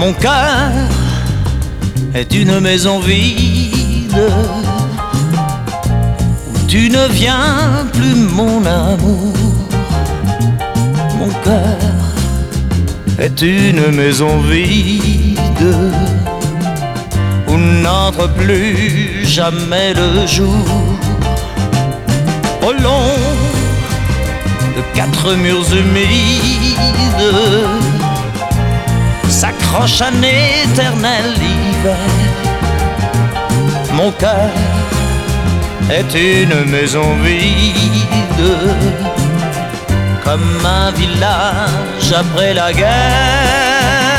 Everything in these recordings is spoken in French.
Mon cœur est une maison vide où tu ne viens plus, mon amour. Mon cœur est une maison vide où n'entre plus jamais le jour. Au long de 4 murs humides s'accroche un éternel hiver. Mon cœur est une maison vide, comme un village après la guerre.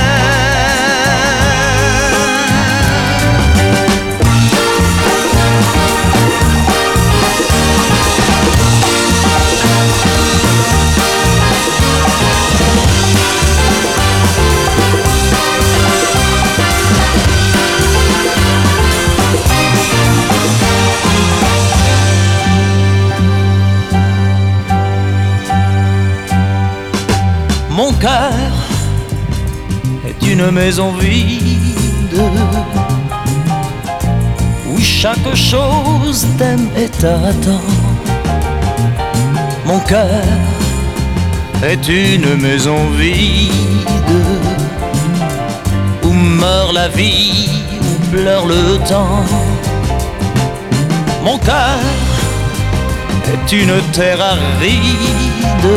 Mon cœur est une maison vide où chaque chose t'aime et t'attend. Mon cœur est une maison vide où meurt la vie, où pleure le temps. Mon cœur est une terre aride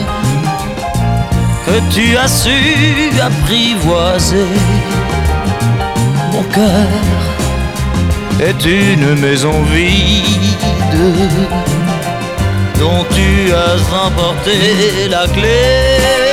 que tu as su apprivoiser. Mon cœur est une maison vide dont tu as emporté la clé.